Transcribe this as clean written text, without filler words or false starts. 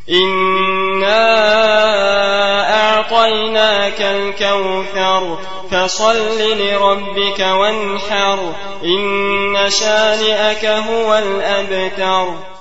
إنا أعطيناك الكوثر فصل لربك وانحر إن شانئك هو الأبتر.